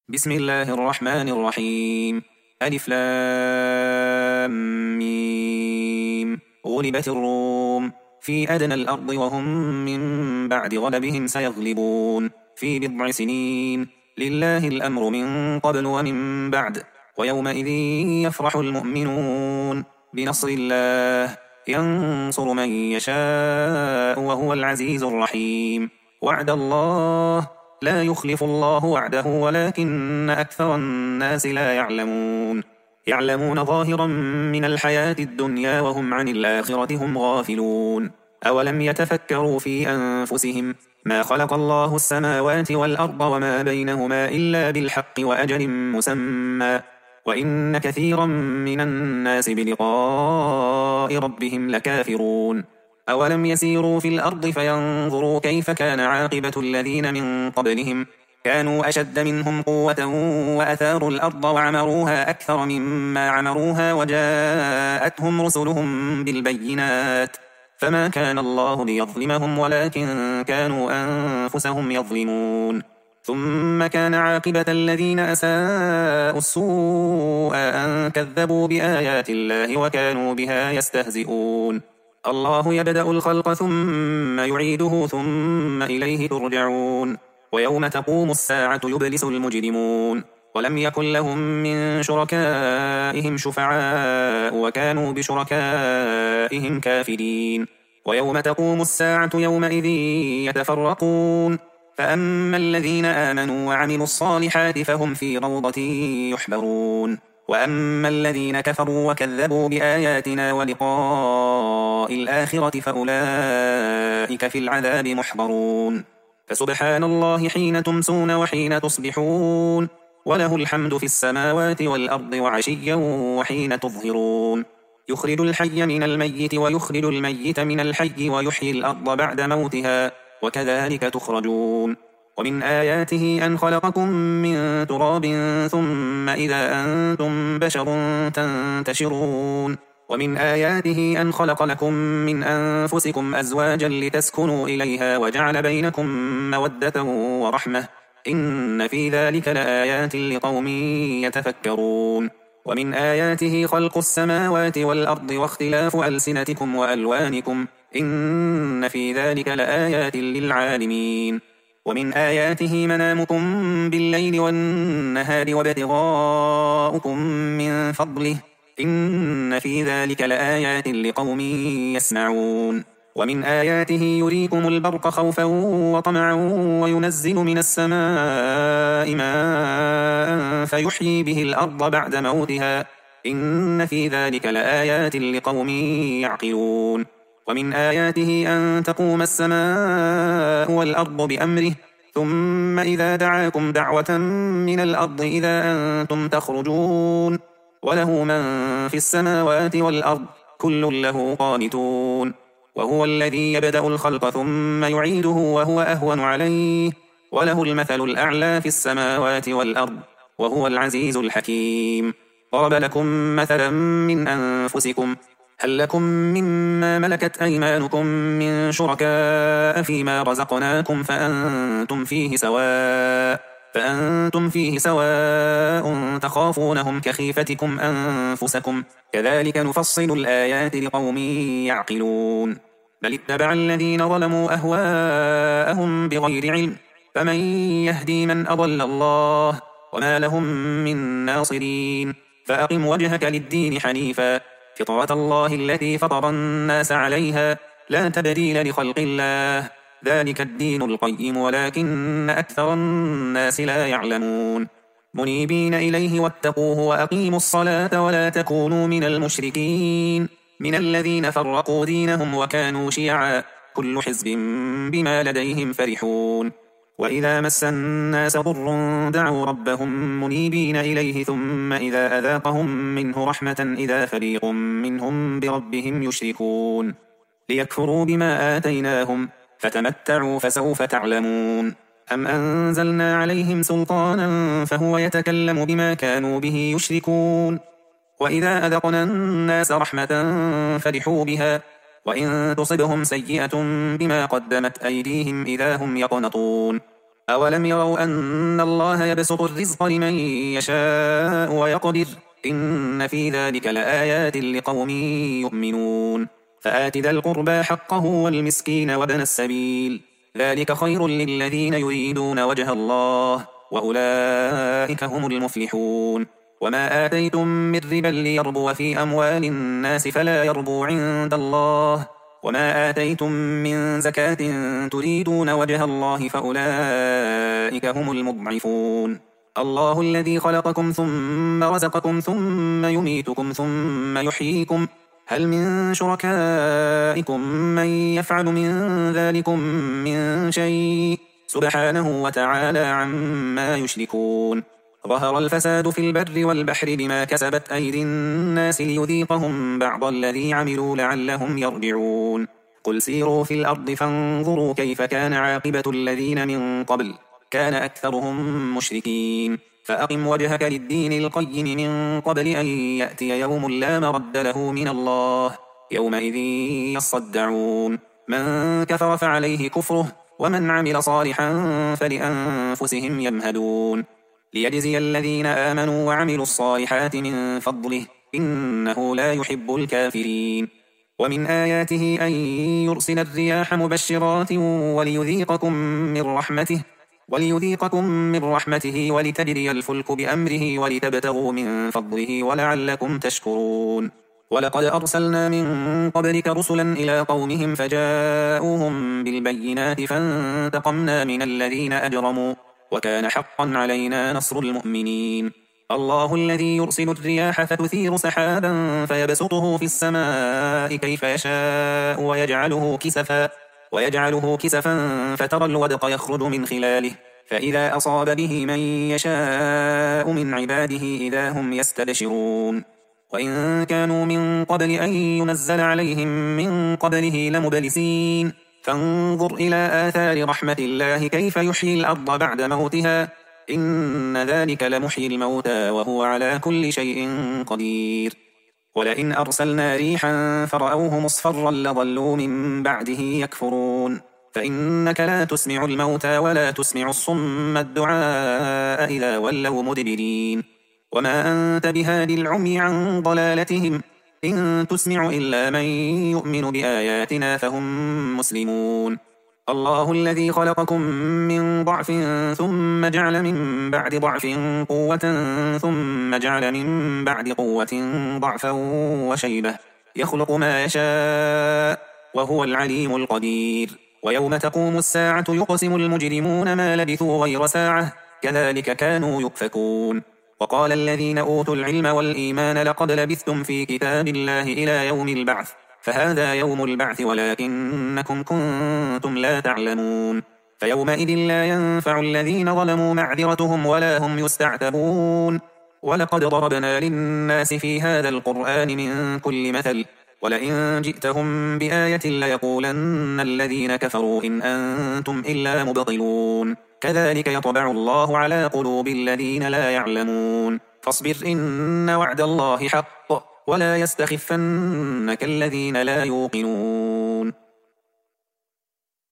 بسم الله الرحمن الرحيم. ألف لام ميم. غلبت الروم في أدنى الأرض وهم من بعد غلبهم سيغلبون في بضع سنين. لله الأمر من قبل ومن بعد، ويومئذ يفرح المؤمنون بنصر الله، ينصر من يشاء وهو العزيز الرحيم. وعد الله لا يخلف الله وعده ولكن أكثر الناس لا يعلمون. يعلمون ظاهرا من الحياة الدنيا وهم عن الآخرة هم غافلون. أولم يتفكروا في أنفسهم ما خلق الله السماوات والأرض وما بينهما إلا بالحق وأجل مسمى، وإن كثيرا من الناس بلقاء ربهم لكافرون. أولم يسيروا في الأرض فينظروا كيف كان عاقبة الذين من قبلهم، كانوا أشد منهم قوة وأثاروا الأرض وعمروها أكثر مما عمروها وجاءتهم رسلهم بالبينات، فما كان الله ليظلمهم ولكن كانوا أنفسهم يظلمون. ثم كان عاقبة الذين أساءوا السوء أن كذبوا بآيات الله وكانوا بها يستهزئون. الله يبدأ الخلق ثم يعيده ثم إليه ترجعون. ويوم تقوم الساعة يبلس المجرمون، ولم يكن لهم من شركائهم شفعاء وكانوا بشركائهم كافرين. ويوم تقوم الساعة يومئذ يتفرقون، فأما الذين آمنوا وعملوا الصالحات فهم في روضة يحبرون، وأما الذين كفروا وكذبوا بآياتنا ولقاء الآخرة فأولئك في العذاب محضرون. فسبحان الله حين تمسون وحين تصبحون، وله الحمد في السماوات والأرض وعشيا وحين تظهرون. يخرج الحي من الميت ويخرج الميت من الحي ويحيي الأرض بعد موتها وكذلك تخرجون. ومن آياته أن خلقكم من تراب ثم إذا أنتم بشر تنتشرون. ومن آياته أن خلق لكم من أنفسكم أزواجا لتسكنوا إليها وجعل بينكم مودة ورحمة، إن في ذلك لآيات لقوم يتفكرون. ومن آياته خلق السماوات والأرض واختلاف ألسنتكم وألوانكم، إن في ذلك لآيات للعالمين. ومن آياته منامكم بالليل والنهار وابتغاؤكم من فضله، إن في ذلك لآيات لقوم يسمعون. ومن آياته يريكم البرق خوفا وطمعا وينزل من السماء ماء فيحيي به الأرض بعد موتها، إن في ذلك لآيات لقوم يعقلون. ومن آياته أن تقوم السماء والأرض بأمره، ثم إذا دعاكم دعوة من الأرض إذا أنتم تخرجون، وله من في السماوات والأرض كل له قانتون. وهو الذي يبدأ الخلق ثم يعيده وهو أهون عليه، وله المثل الأعلى في السماوات والأرض وهو العزيز الحكيم. ضرب لكم مثلا من أنفسكم، هل لكم مما ملكت أيمانكم من شركاء فيما رزقناكم فأنتم فيه سواء تخافونهم كخيفتكم أنفسكم، كذلك نفصل الآيات لقوم يعقلون. بل اتبع الذين ظلموا أهواءهم بغير علم، فمن يهدي من أضل الله وما لهم من ناصرين. فأقم وجهك للدين حنيفا، فطرة الله التي فطر الناس عليها، لا تبديل لخلق الله، ذلك الدين القيم ولكن أكثر الناس لا يعلمون. منيبين إليه واتقوه وأقيموا الصلاة ولا تكونوا من المشركين، من الذين فرقوا دينهم وكانوا شيعا، كل حزب بما لديهم فرحون. وإذا مس الناس ضر دعوا ربهم منيبين إليه ثم إذا أذاقهم منه رحمة إذا فريق منهم بربهم يشركون، ليكفروا بما آتيناهم فتمتعوا فسوف تعلمون. أم أنزلنا عليهم سلطانا فهو يتكلم بما كانوا به يشركون. وإذا أذقنا الناس رحمة فرحوا بها، وإن تصبهم سيئة بما قدمت أيديهم إذا هم يقنطون. أولم يروا أن الله يبسط الرزق لمن يشاء ويقدر إن في ذلك لآيات لقوم يؤمنون فآت ذا القربى حقه والمسكين وابن السبيل ذلك خير للذين يريدون وجه الله وأولئك هم المفلحون وما آتيتم من ربا ليربو في أموال الناس فلا يربو عند الله وما آتيتم من زكاة تريدون وجه الله فأولئك هم المضعفون الله الذي خلقكم ثم رزقكم ثم يميتكم ثم يحييكم هل من شركائكم من يفعل من ذلكم من شيء سبحانه وتعالى عما يشركون ظهر الفساد في البر والبحر بما كسبت أيدي الناس ليذيقهم بعض الذي عملوا لعلهم يرجعون قل سيروا في الأرض فانظروا كيف كان عاقبة الذين من قبل كان أكثرهم مشركين فأقم وجهك للدين القيم من قبل أن يأتي يوم لا مرد له من الله يومئذ يصدعون من كفر فعليه كفره ومن عمل صالحا فلأنفسهم يمهدون ليجزي الذين آمنوا وعملوا الصالحات من فضله إنه لا يحب الكافرين ومن آياته أن يرسل الرياح مبشرات وليذيقكم من رحمته ولتجري الفلك بأمره ولتبتغوا من فضله ولعلكم تشكرون ولقد أرسلنا من قبلك رسلا إلى قومهم فجاءوهم بالبينات فانتقمنا من الذين أجرموا وكان حقا علينا نصر المؤمنين الله الذي يرسل الرياح فتثير سحابا فيبسطه في السماء كيف يشاء ويجعله كسفا فترى الودق يخرج من خلاله فإذا أصاب به من يشاء من عباده إذا هم يستبشرون وإن كانوا من قبل أن ينزل عليهم من قبله لمبلسين فانظر إلى آثار رحمة الله كيف يحيي الأرض بعد موتها إن ذلك لمحيي الموتى وهو على كل شيء قدير ولئن أرسلنا ريحا فرأوه مصفرا لظلوا من بعده يكفرون فإنك لا تسمع الموتى ولا تسمع الصم الدعاء إذا ولوا مدبرين وما أنت بهادي العمي عن ضلالتهم إن تسمع إلا من يؤمن بآياتنا فهم مسلمون الله الذي خلقكم من ضعف ثم جعل من بعد ضعف قوة ثم جعل من بعد قوة ضعفا وشيبة يخلق ما يشاء وهو العليم القدير ويوم تقوم الساعة يقسم المجرمون ما لبثوا غير ساعة كذلك كانوا يؤفكون وقال الذين أوتوا العلم والإيمان لقد لبثتم في كتاب الله إلى يوم البعث فهذا يوم البعث ولكنكم كنتم لا تعلمون فيومئذ لا ينفع الذين ظلموا معذرتهم ولا هم يستعتبون ولقد ضربنا للناس في هذا القرآن من كل مثل ولئن جئتهم بآية ليقولن الذين كفروا إن أنتم إلا مبطلون كذلك يطبع الله على قلوب الذين لا يعلمون فاصبر إن وعد الله حق ولا يستخفنك الذين لا يوقنون